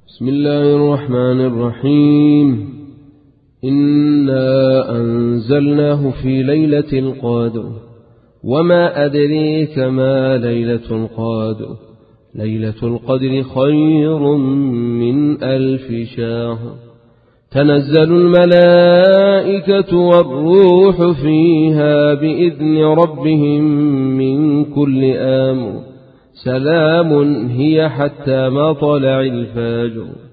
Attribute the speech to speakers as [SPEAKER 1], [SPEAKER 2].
[SPEAKER 1] بسم الله الرحمن الرحيم. إنا أنزلناه في ليلة القدر وما أدريك ما ليلة القدر ليلة القدر خير من 1000 شهر. تنزل الملائكة والروح فيها بإذن ربهم من كل أمر. سلام هي حتى مطلع الفجر.